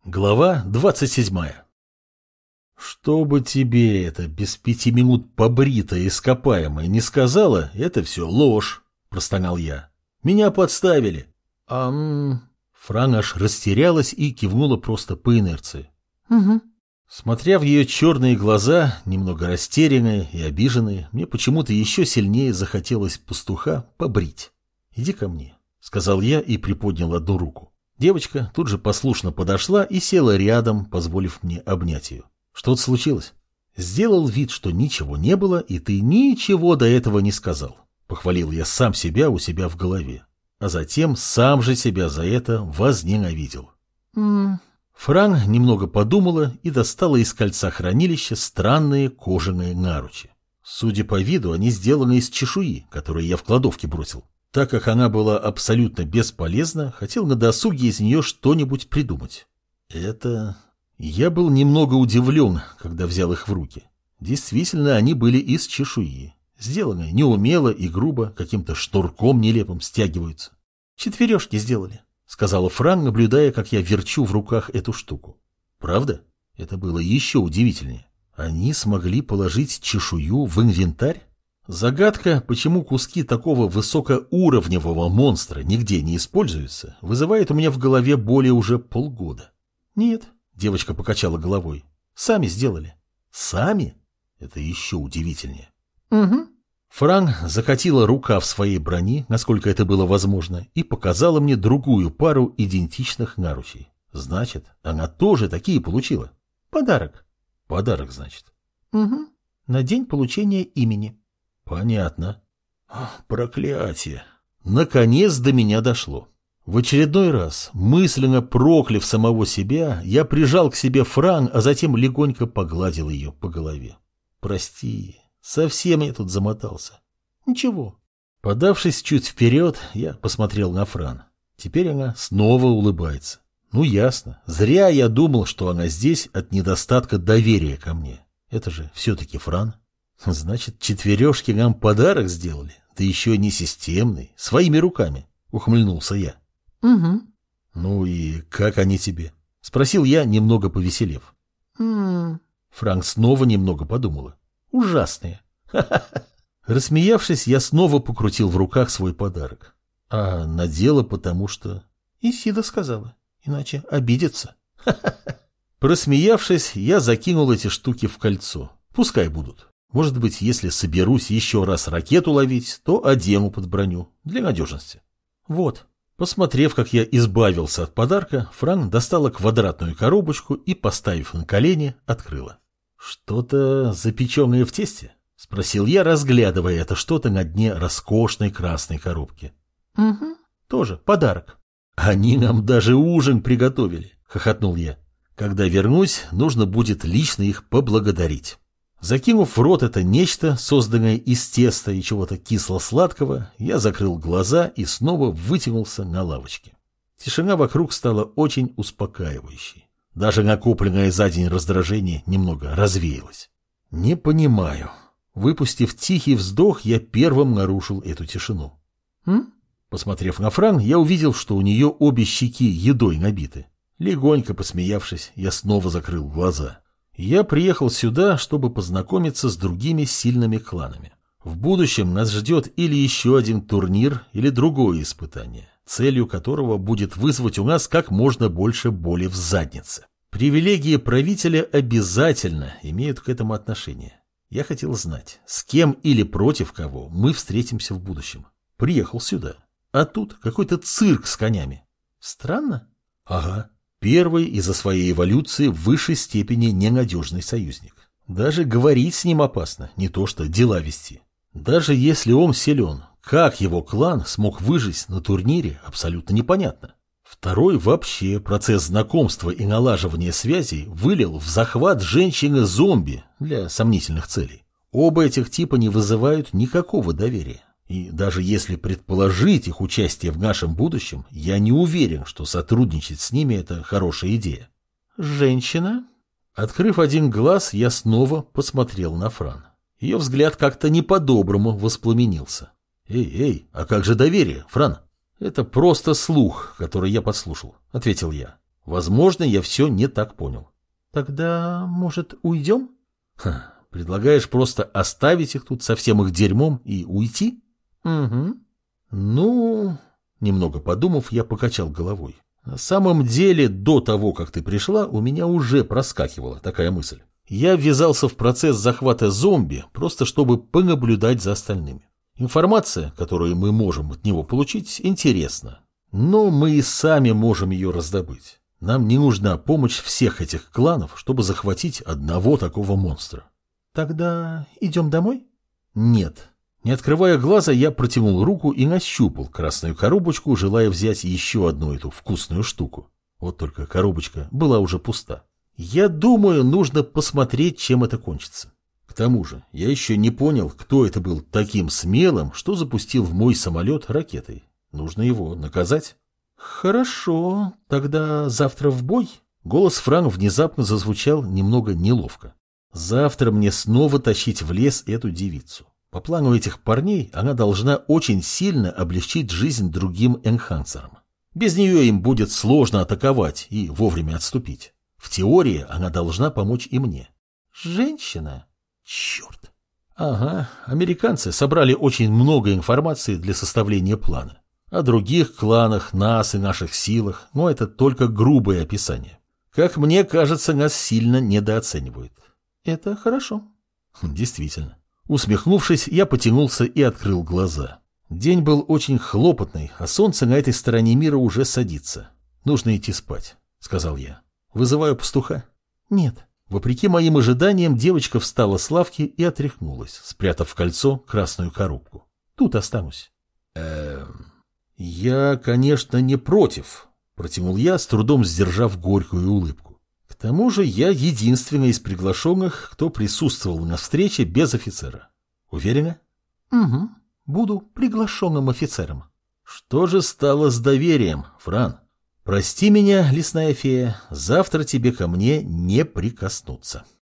Глава 27. «Чтобы тебе это без 5 минут побритое ископаемое не сказала, это все ложь», — простонал я. «Меня подставили». Фран аж растерялась и кивнула просто по инерции. Угу. Смотря в ее черные глаза, немного растерянные и обиженные, мне почему-то еще сильнее захотелось пастуха побрить. «Иди ко мне», — сказал я и приподнял одну руку. Девочка тут же послушно подошла и села рядом, позволив мне обнять ее. «Что-то случилось?» «Сделал вид, что ничего не было, и ты ничего до этого не сказал», — похвалил я сам себя у себя в голове, а затем сам же себя за это возненавидел. Фран немного подумала и достала из кольца хранилища странные кожаные наручи. Судя по виду, они сделаны из чешуи, которую я в кладовке бросил. Так как она была абсолютно бесполезна, хотел на досуге из нее что-нибудь придумать. Я был немного удивлен, когда взял их в руки. Действительно, они были из чешуи. Сделаны неумело и грубо, каким-то шнурком нелепым стягиваются. «4 сделали», — сказала Фран, наблюдая, как я верчу в руках эту штуку. «Правда?» Это было еще удивительнее. Они смогли положить чешую в инвентарь? Загадка, почему куски такого высокоуровневого монстра нигде не используются, вызывает у меня в голове более уже полгода. «Нет», — девочка покачала головой, — «сами сделали». «Сами?» Это еще удивительнее. Угу. Фран закатила рукав своей брони, насколько это было возможно, и показала мне другую пару идентичных наручей. Значит, она тоже такие получила. Подарок. Подарок, значит. Угу. На день получения имени. Понятно. Проклятие. Наконец до меня дошло. В очередной раз, мысленно прокляв самого себя, я прижал к себе Фран, а затем легонько погладил ее по голове. «Прости, совсем я тут замотался». «Ничего». Подавшись чуть вперед, я посмотрел на Фран. Теперь она снова улыбается. Ну, ясно. Зря я думал, что она здесь от недостатка доверия ко мне. Это же все-таки Фран. Значит, 4 нам подарок сделали, да еще не системный, своими руками, ухмыльнулся я. Угу. Ну и как они тебе? Спросил я, немного повеселев. Франк снова немного подумала. Ужасные. Рассмеявшись, я снова покрутил в руках свой подарок. А надела, потому что... Исида сказала, иначе обидится. Просмеявшись, я закинул эти штуки в кольцо. Пускай будут. Может быть, если соберусь еще раз ракету ловить, то одену под броню, для надежности. Вот. Посмотрев, как я избавился от подарка, Фран достала квадратную коробочку и, поставив на колени, открыла. «Что-то запеченное в тесте?» — спросил я, разглядывая это что-то на дне роскошной красной коробки. Угу. Тоже подарок. «Они нам даже ужин приготовили», — хохотнул я. «Когда вернусь, нужно будет лично их поблагодарить». Закинув в рот это нечто, созданное из теста и чего-то кисло-сладкого, я закрыл глаза и снова вытянулся на лавочке. Тишина вокруг стала очень успокаивающей. Даже накопленное за день раздражение немного развеялось. Не понимаю. Выпустив тихий вздох, я первым нарушил эту тишину. Посмотрев на Фран, я увидел, что у нее обе щеки едой набиты. Легонько посмеявшись, я снова закрыл глаза. Я приехал сюда, чтобы познакомиться с другими сильными кланами. В будущем нас ждет или еще один турнир, или другое испытание, целью которого будет вызвать у нас как можно больше боли в заднице. Привилегии правителя обязательно имеют к этому отношение. Я хотел знать, с кем или против кого мы встретимся в будущем. Приехал сюда. А тут какой-то цирк с конями. Странно? Ага. Первый из-за своей эволюции в высшей степени ненадежный союзник. Даже говорить с ним опасно, не то что дела вести. Даже если он силен, как его клан смог выжить на турнире, абсолютно непонятно. Второй вообще процесс знакомства и налаживания связей вылил в захват женщины-зомби для сомнительных целей. Оба этих типа не вызывают никакого доверия. И даже если предположить их участие в нашем будущем, я не уверен, что сотрудничать с ними – это хорошая идея. Женщина? Открыв один глаз, я снова посмотрел на Фран. Ее взгляд как-то не по-доброму воспламенился. «Эй, а как же доверие, Фран?» «Это просто слух, который я подслушал», — ответил я. Возможно, я все не так понял. Тогда, может, уйдем? Предлагаешь просто оставить их тут со всем их дерьмом и уйти? Угу. Ну, немного подумав, я покачал головой. На самом деле, до того, как ты пришла, у меня уже проскакивала такая мысль. Я ввязался в процесс захвата зомби, просто чтобы понаблюдать за остальными. Информация, которую мы можем от него получить, интересна. Но мы и сами можем ее раздобыть. Нам не нужна помощь всех этих кланов, чтобы захватить одного такого монстра. Тогда идем домой? Нет. Не открывая глаза, я протянул руку и нащупал красную коробочку, желая взять еще одну эту вкусную штуку. Вот только коробочка была уже пуста. Я думаю, нужно посмотреть, чем это кончится. К тому же, я еще не понял, кто это был таким смелым, что запустил в мой самолет ракетой. Нужно его наказать. Хорошо, тогда завтра в бой? Голос Фран внезапно зазвучал немного неловко. Завтра мне снова тащить в лес эту девицу. По плану этих парней она должна очень сильно облегчить жизнь другим энхансерам. Без нее им будет сложно атаковать и вовремя отступить. В теории она должна помочь и мне. Женщина? Черт. Ага, американцы собрали очень много информации для составления плана. О других кланах, нас и наших силах, но это только грубое описание. Как мне кажется, нас сильно недооценивают. Это хорошо. Действительно. Усмехнувшись, я потянулся и открыл глаза. День был очень хлопотный, а солнце на этой стороне мира уже садится. Нужно идти спать, сказал я. Вызываю пастуха? Нет. Вопреки моим ожиданиям, девочка встала с лавки и отряхнулась, спрятав в кольцо красную коробку. Тут останусь. Я, конечно, не против, протянул я, с трудом сдержав горькую улыбку. К тому же я единственный из приглашенных, кто присутствовал на встрече без офицера. Уверена? Угу. Буду приглашенным офицером. Что же стало с доверием, Фран? Прости меня, лесная фея, завтра тебе ко мне не прикоснуться.